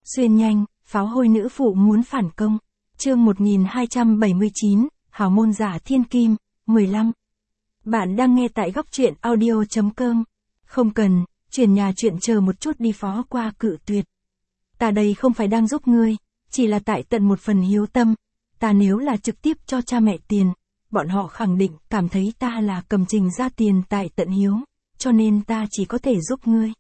Xuyên nhanh, pháo hôi nữ phụ muốn phản công. Chương 1279, Hào môn giả thiên kim, 15. Bạn đang nghe tại góc truyện audio.com. Không cần, chuyển nhà chuyện chờ một chút đi, Phó Qua cự tuyệt. Ta đây không phải đang giúp ngươi, chỉ là tại tận một phần hiếu tâm. Ta nếu là trực tiếp cho cha mẹ tiền, bọn họ khẳng định cảm thấy ta là cầm trình ra tiền tại tận hiếu, cho nên ta chỉ có thể giúp ngươi.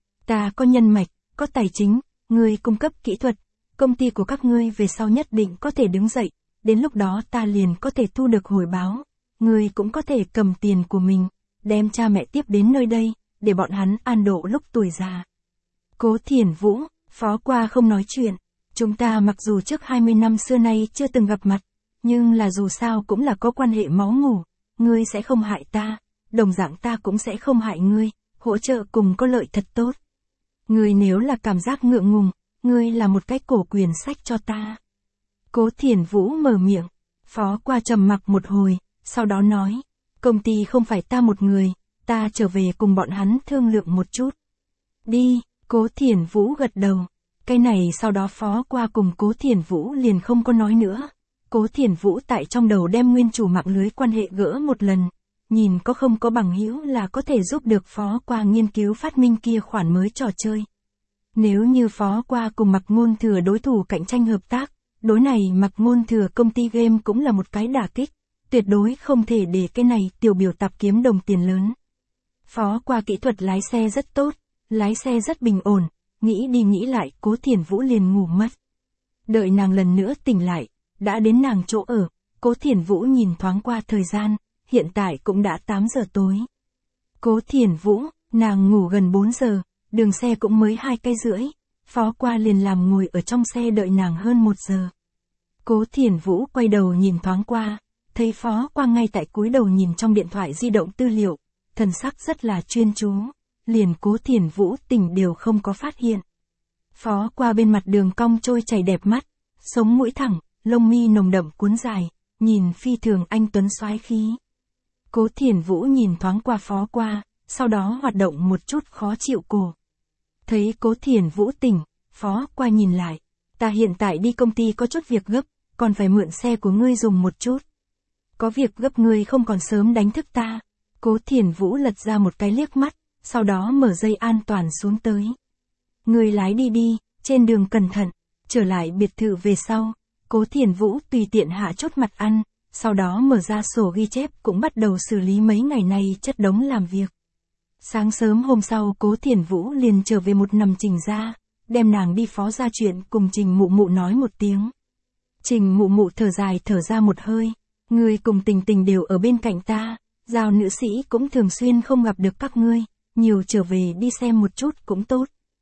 Ta có nhân mạch, có tài chính, ngươi cung cấp kỹ thuật, công ty của các ngươi về sau nhất định có thể đứng dậy, đến lúc đó ta liền có thể thu được hồi báo, ngươi cũng có thể cầm tiền của mình, đem cha mẹ tiếp đến nơi đây, để bọn hắn an độ lúc tuổi già. Cố Thiển Vũ, Phó Qua không nói chuyện, chúng ta mặc dù trước 20 năm xưa nay chưa từng gặp mặt, nhưng là dù sao cũng là có quan hệ máu mủ, ngươi sẽ không hại ta, đồng dạng ta cũng sẽ không hại ngươi, hỗ trợ cùng có lợi thật tốt. Ngươi nếu là cảm giác ngượng ngùng, ngươi là một cái cổ quyền sách cho ta. Cố Thiển Vũ mở miệng, Phó Qua trầm mặc một hồi, sau đó nói, công ty không phải ta một người, ta trở về cùng bọn hắn thương lượng một chút. Đi, Cố Thiển Vũ gật đầu. Cái này sau đó Phó Qua cùng Cố Thiển Vũ liền không có nói nữa. Cố Thiển Vũ tại trong đầu đem nguyên chủ mạng lưới quan hệ gỡ một lần, nhìn có không có bằng hữu là có thể giúp được Phó Qua nghiên cứu phát minh kia khoản mới trò chơi. Nếu như Phó Qua cùng Mạc Ngôn Thừa đối thủ cạnh tranh hợp tác, đối này Mạc Ngôn Thừa công ty game cũng là một cái đả kích, tuyệt đối không thể để cái này tiểu biểu tạp kiếm đồng tiền lớn. Phó Qua kỹ thuật lái xe rất tốt, lái xe rất bình ổn, nghĩ đi nghĩ lại Cố Thiển Vũ liền ngủ mất. Đợi nàng lần nữa tỉnh lại, đã đến nàng chỗ ở, Cố Thiển Vũ nhìn thoáng qua thời gian, hiện tại cũng đã 8 giờ tối. Cố Thiển Vũ, nàng ngủ gần 4 giờ, đường xe cũng mới 2 cây rưỡi, Phó Qua liền làm ngồi ở trong xe đợi nàng hơn 1 giờ. Cố Thiển Vũ quay đầu nhìn thoáng qua, thấy Phó Qua ngay tại cúi đầu nhìn trong điện thoại di động tư liệu, thần sắc rất là chuyên chú, liền Cố Thiển Vũ tỉnh đều không có phát hiện. Phó Qua bên mặt đường cong trôi chảy đẹp mắt, sống mũi thẳng, lông mi nồng đậm cuốn dài, nhìn phi thường anh tuấn soái khí. Cố Thiển Vũ nhìn thoáng qua Phó Qua, sau đó hoạt động một chút khó chịu cổ. Thấy Cố Thiển Vũ tỉnh, Phó Qua nhìn lại, ta hiện tại đi công ty có chút việc gấp, còn phải mượn xe của ngươi dùng một chút. Có việc gấp ngươi không còn sớm đánh thức ta. Cố Thiển Vũ lật ra một cái liếc mắt, sau đó mở dây an toàn xuống tới. Ngươi lái đi đi, trên đường cẩn thận, trở lại biệt thự về sau. Cố Thiển Vũ tùy tiện hạ chốt mặt ăn, sau đó mở ra sổ ghi chép cũng bắt đầu xử lý mấy ngày nay chất đống làm việc. Sáng sớm hôm sau Cố Thiển Vũ liền trở về một nằm Trình ra, đem nàng đi phó ra chuyện cùng Trình Mụ Mụ nói một tiếng. Trình Mụ Mụ thở dài thở ra một hơi, ngươi cùng Tình Tình đều ở bên cạnh ta, Giao nữ sĩ cũng thường xuyên không gặp được các ngươi, nhiều trở về đi xem một chút cũng tốt.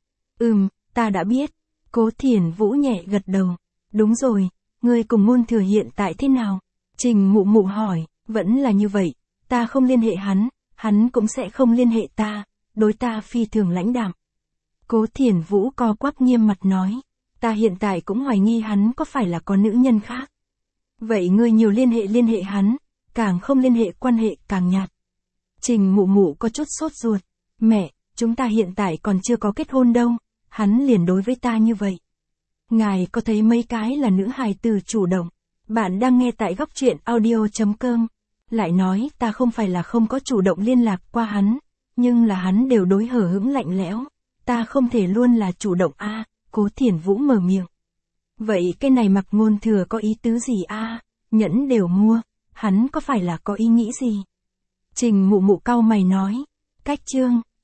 Ta đã biết. Cố Thiển Vũ nhẹ gật đầu. Đúng rồi, ngươi cùng Ngôn Thừa hiện tại thế nào? Trình Mụ Mụ hỏi, vẫn là như vậy, ta không liên hệ hắn, hắn cũng sẽ không liên hệ ta, đối ta phi thường lãnh đạm. Cố Thiển Vũ co quắp nghiêm mặt nói, ta hiện tại cũng hoài nghi hắn có phải là có nữ nhân khác. Vậy ngươi nhiều liên hệ hắn, càng không liên hệ quan hệ càng nhạt. Trình Mụ Mụ có chút sốt ruột, mẹ, chúng ta hiện tại còn chưa có kết hôn đâu, hắn liền đối với ta như vậy. Ngài có thấy mấy cái là nữ hài tử chủ động? Bạn đang nghe tại góc truyện audio.com. Lại nói ta không phải là không có chủ động liên lạc qua hắn, nhưng là hắn đều đối hờ hững lạnh lẽo, ta không thể luôn là chủ động a. Cố Thiển Vũ mở miệng. Vậy cái này Mạc Ngôn Thừa có ý tứ gì a? Nhẫn đều mua, hắn có phải là có ý nghĩ gì? Trình Mụ Mụ cau mày nói, cách chương,